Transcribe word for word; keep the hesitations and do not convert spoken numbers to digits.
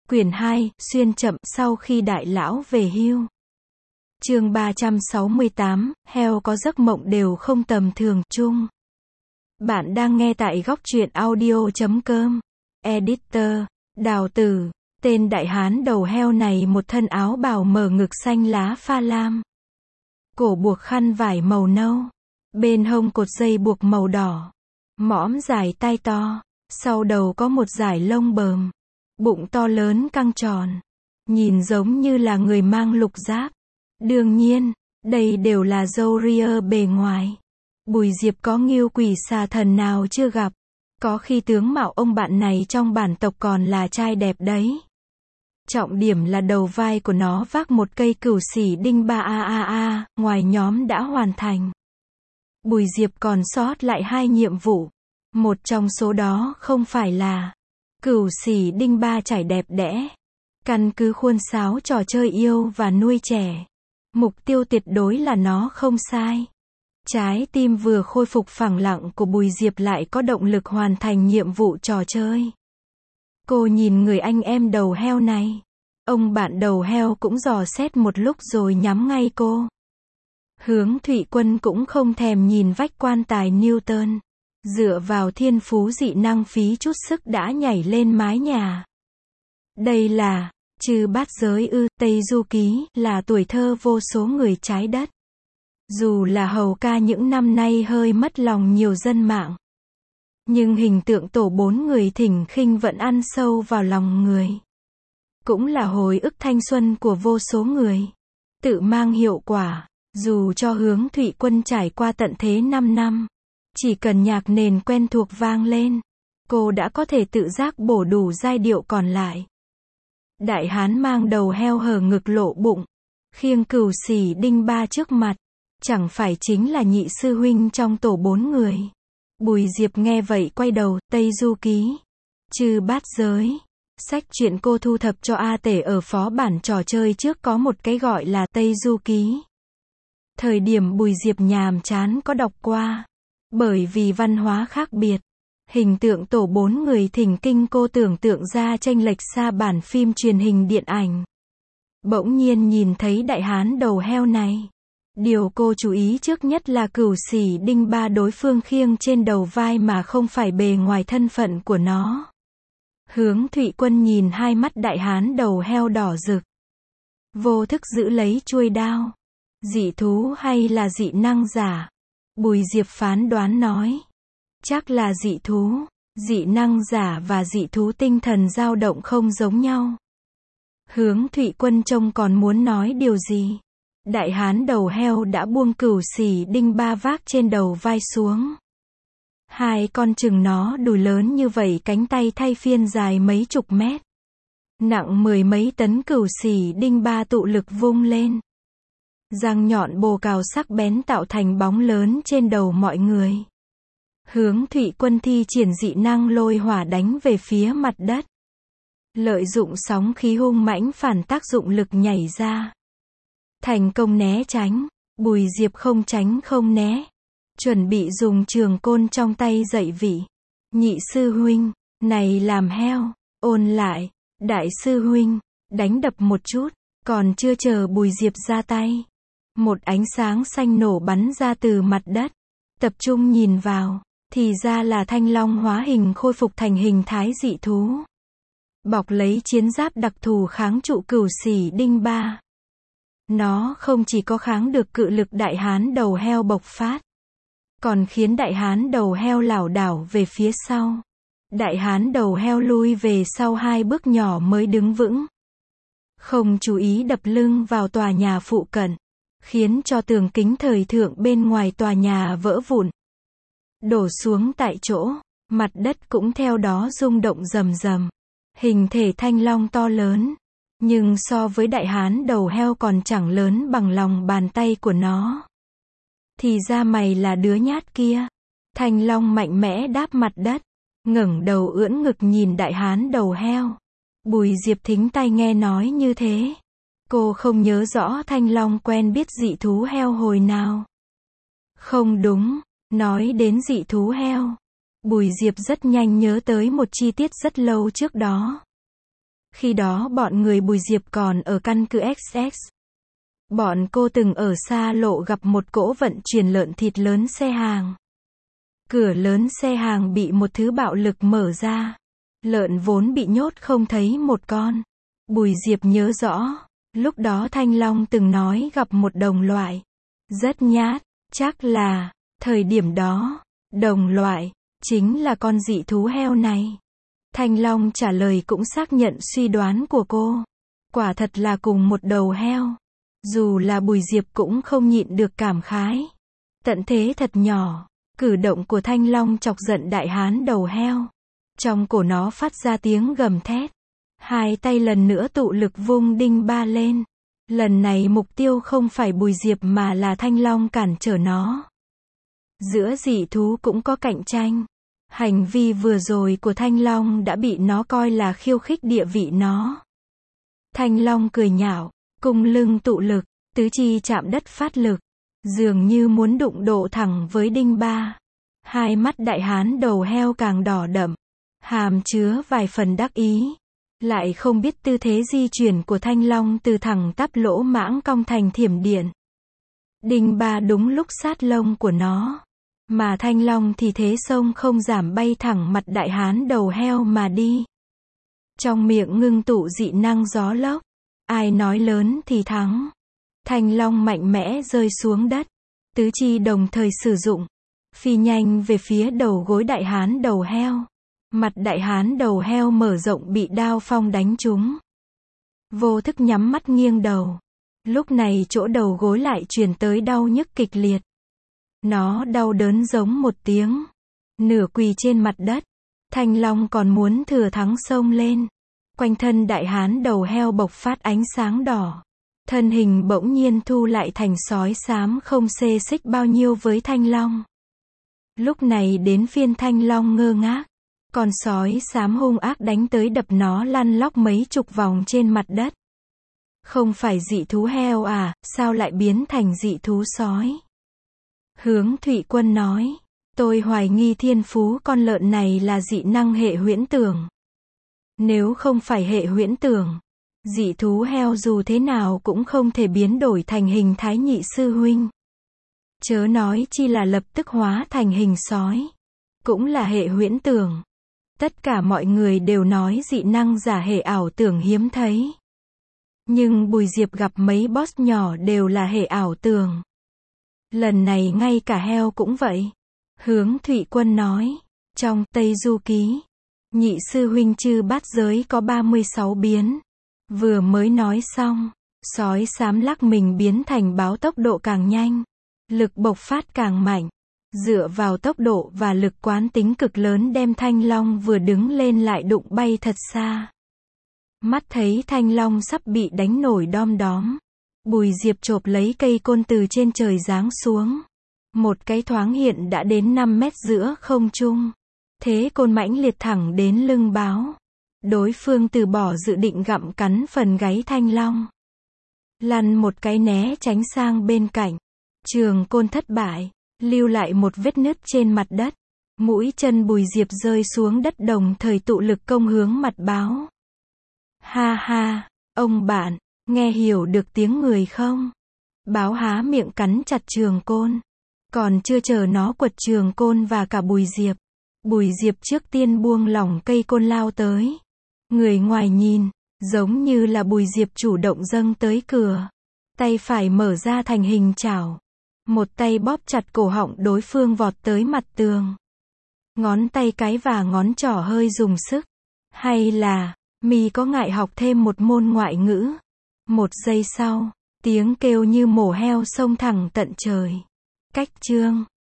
Quyển hai, xuyên chậm, sau khi đại lão về hưu. Chương ba trăm sáu mươi tám, heo có giấc mộng đều không tầm thường, chung. Bạn đang nghe tại góc truyện audio chấm com. Editor, Đào Tử. Tên đại hán đầu heo này một thân áo bào mờ ngực xanh lá pha lam. Cổ buộc khăn vải màu nâu. Bên hông cột dây buộc màu đỏ. Mõm dài tai to. Sau đầu có một dải lông bờm. Bụng to lớn căng tròn. Nhìn giống như là người mang lục giáp. Đương nhiên, đây đều là râu ria bề ngoài. Bùi Diệp có nghiêu quỷ xà thần nào chưa gặp. Có khi tướng mạo ông bạn này trong bản tộc còn là trai đẹp đấy. Trọng điểm là đầu vai của nó vác một cây cửu xỉ đinh ba a a a, ngoài nhóm đã hoàn thành. Bùi Diệp còn sót lại hai nhiệm vụ. Một trong số đó không phải là cửu xỉ đinh ba trải đẹp đẽ. Căn cứ khuôn sáo trò chơi yêu và nuôi trẻ. Mục tiêu tuyệt đối là nó không sai. Trái tim vừa khôi phục phẳng lặng của Bùi Diệp lại có động lực hoàn thành nhiệm vụ trò chơi. Cô nhìn người anh em đầu heo này. Ông bạn đầu heo cũng dò xét một lúc rồi nhắm ngay cô. Hướng Thụy Quân cũng không thèm nhìn vách quan tài Newton. Dựa vào thiên phú dị năng phí chút sức đã nhảy lên mái nhà. Đây là Chư Bát Giới ư, Tây Du Ký, là tuổi thơ vô số người trái đất. Dù là hầu ca những năm nay hơi mất lòng nhiều dân mạng. Nhưng hình tượng tổ bốn người thỉnh khinh vẫn ăn sâu vào lòng người. Cũng là hồi ức thanh xuân của vô số người. Tự mang hiệu quả, dù cho Hướng Thụy Quân trải qua tận thế năm năm. Chỉ cần nhạc nền quen thuộc vang lên, cô đã có thể tự giác bổ đủ giai điệu còn lại. Đại hán mang đầu heo hở ngực lộ bụng, khiêng cửu xỉ đinh ba trước mặt, chẳng phải chính là nhị sư huynh trong tổ bốn người. Bùi Diệp nghe vậy quay đầu, Tây Du Ký, Chư Bát Giới. Sách truyện cô thu thập cho A Tể ở phó bản trò chơi trước có một cái gọi là Tây Du Ký. Thời điểm Bùi Diệp nhàm chán có đọc qua. Bởi vì văn hóa khác biệt, hình tượng tổ bốn người thỉnh kinh cô tưởng tượng ra chênh lệch xa bản phim truyền hình điện ảnh. Bỗng nhiên nhìn thấy đại hán đầu heo này. Điều cô chú ý trước nhất là cửu xỉ đinh ba đối phương khiêng trên đầu vai mà không phải bề ngoài thân phận của nó. Hướng Thụy Quân nhìn hai mắt đại hán đầu heo đỏ rực. Vô thức giữ lấy chuôi đao. Dị thú hay là dị năng giả? Bùi Diệp phán đoán nói. Chắc là dị thú. Dị năng giả và dị thú tinh thần dao động không giống nhau. Hướng Thụy Quân trông còn muốn nói điều gì. Đại hán đầu heo đã buông cửu xỉ đinh ba vác trên đầu vai xuống. Hai con chừng nó đùi lớn như vậy, cánh tay thay phiên dài mấy chục mét. Nặng mười mấy tấn cửu xỉ đinh ba tụ lực vung lên. Răng nhọn bồ cào sắc bén tạo thành bóng lớn trên đầu mọi người. Hướng Thụy Quân thi triển dị năng lôi hỏa đánh về phía mặt đất. Lợi dụng sóng khí hung mãnh phản tác dụng lực nhảy ra. Thành công né tránh. Bùi Diệp không tránh không né. Chuẩn bị dùng trường côn trong tay dạy vị. Nhị sư huynh, này làm heo. Ôn lại. Đại sư huynh, đánh đập một chút. Còn chưa chờ Bùi Diệp ra tay. Một ánh sáng xanh nổ bắn ra từ mặt đất. Tập trung nhìn vào, thì ra là thanh long hóa hình khôi phục thành hình thái dị thú. Bọc lấy chiến giáp đặc thù kháng trụ cửu xỉ đinh ba. Nó không chỉ có kháng được cự lực đại hán đầu heo bộc phát, còn khiến đại hán đầu heo lảo đảo về phía sau. Đại hán đầu heo lui về sau hai bước nhỏ mới đứng vững. Không chú ý đập lưng vào tòa nhà phụ cận, khiến cho tường kính thời thượng bên ngoài tòa nhà vỡ vụn. Đổ xuống tại chỗ, mặt đất cũng theo đó rung động rầm rầm. Hình thể thanh long to lớn, nhưng so với đại hán đầu heo còn chẳng lớn bằng lòng bàn tay của nó. Thì ra mày là đứa nhát kia. Thanh long mạnh mẽ đáp mặt đất, ngẩng đầu ưỡn ngực nhìn đại hán đầu heo. Bùi Diệp thính tai nghe nói như thế. Cô không nhớ rõ thanh long quen biết dị thú heo hồi nào. Không đúng, nói đến dị thú heo. Bùi Diệp rất nhanh nhớ tới một chi tiết rất lâu trước đó. Khi đó bọn người Bùi Diệp còn ở căn cứ ích ích. Bọn cô từng ở xa lộ gặp một cỗ vận chuyển lợn thịt lớn xe hàng. Cửa lớn xe hàng bị một thứ bạo lực mở ra. Lợn vốn bị nhốt không thấy một con. Bùi Diệp nhớ rõ, lúc đó Thanh Long từng nói gặp một đồng loại. Rất nhát, chắc là, thời điểm đó, đồng loại, chính là con dị thú heo này. Thanh Long trả lời cũng xác nhận suy đoán của cô. Quả thật là cùng một đầu heo. Dù là Bùi Diệp cũng không nhịn được cảm khái. Tận thế thật nhỏ, cử động của Thanh Long chọc giận đại hán đầu heo. Trong cổ nó phát ra tiếng gầm thét. Hai tay lần nữa tụ lực vung đinh ba lên. Lần này mục tiêu không phải Bùi Diệp mà là Thanh Long cản trở nó. Giữa dị thú cũng có cạnh tranh. Hành vi vừa rồi của Thanh Long đã bị nó coi là khiêu khích địa vị nó. Thanh Long cười nhạo, cung lưng tụ lực, tứ chi chạm đất phát lực, dường như muốn đụng độ thẳng với đinh ba. Hai mắt đại hán đầu heo càng đỏ đậm, hàm chứa vài phần đắc ý. Lại không biết tư thế di chuyển của Thanh Long từ thẳng tắp lỗ mãng cong thành thiểm điện. Đinh ba đúng lúc sát lông của nó. Mà Thanh Long thì thế sông không giảm bay thẳng mặt đại hán đầu heo mà đi. Trong miệng ngưng tụ dị năng gió lốc. Ai nói lớn thì thắng. Thanh Long mạnh mẽ rơi xuống đất. Tứ chi đồng thời sử dụng. Phi nhanh về phía đầu gối đại hán đầu heo. Mặt đại hán đầu heo mở rộng bị đao phong đánh trúng. Vô thức nhắm mắt nghiêng đầu. Lúc này chỗ đầu gối lại truyền tới đau nhức kịch liệt. Nó đau đớn giống một tiếng. Nửa quỳ trên mặt đất. Thanh Long còn muốn thừa thắng xông lên. Quanh thân đại hán đầu heo bộc phát ánh sáng đỏ. Thân hình bỗng nhiên thu lại thành sói xám không xê xích bao nhiêu với Thanh Long. Lúc này đến phiên Thanh Long ngơ ngác. Con sói xám hung ác đánh tới đập nó lăn lóc mấy chục vòng trên mặt đất. Không phải dị thú heo à, sao lại biến thành dị thú sói? Hướng Thụy Quân nói, tôi hoài nghi thiên phú con lợn này là dị năng hệ huyễn tưởng. Nếu không phải hệ huyễn tưởng, dị thú heo dù thế nào cũng không thể biến đổi thành hình thái nhị sư huynh. Chớ nói chi là lập tức hóa thành hình sói. Cũng là hệ huyễn tưởng. Tất cả mọi người đều nói dị năng giả hệ ảo tưởng hiếm thấy. Nhưng Bùi Diệp gặp mấy boss nhỏ đều là hệ ảo tưởng. Lần này ngay cả heo cũng vậy. Hướng Thụy Quân nói, trong Tây Du Ký, nhị sư huynh chư bát giới có ba mươi sáu biến. Vừa mới nói xong, sói xám lắc mình biến thành báo tốc độ càng nhanh. Lực bộc phát càng mạnh. Dựa vào tốc độ và lực quán tính cực lớn đem Thanh Long vừa đứng lên lại đụng bay thật xa. Mắt thấy Thanh Long sắp bị đánh nổi đom đóm. Bùi Diệp chộp lấy cây côn từ trên trời giáng xuống. Một cái thoáng hiện đã đến năm mét giữa không trung. Thế côn mãnh liệt thẳng đến lưng báo. Đối phương từ bỏ dự định gặm cắn phần gáy Thanh Long. Lăn một cái né tránh sang bên cạnh. Trường côn thất bại. Lưu lại một vết nứt trên mặt đất. Mũi chân Bùi Diệp rơi xuống đất đồng thời tụ lực công hướng mặt báo. Ha ha, ông bạn, nghe hiểu được tiếng người không? Báo há miệng cắn chặt trường côn. Còn chưa chờ nó quật trường côn và cả Bùi Diệp. Bùi Diệp trước tiên buông lỏng cây côn lao tới. Người ngoài nhìn, giống như là Bùi Diệp chủ động dâng tới cửa. Tay phải mở ra thành hình chảo. Một tay bóp chặt cổ họng đối phương vọt tới mặt tường. Ngón tay cái và ngón trỏ hơi dùng sức. Hay là, mi có ngại học thêm một môn ngoại ngữ? Một giây sau, tiếng kêu như mổ heo xông thẳng tận trời. Cách chương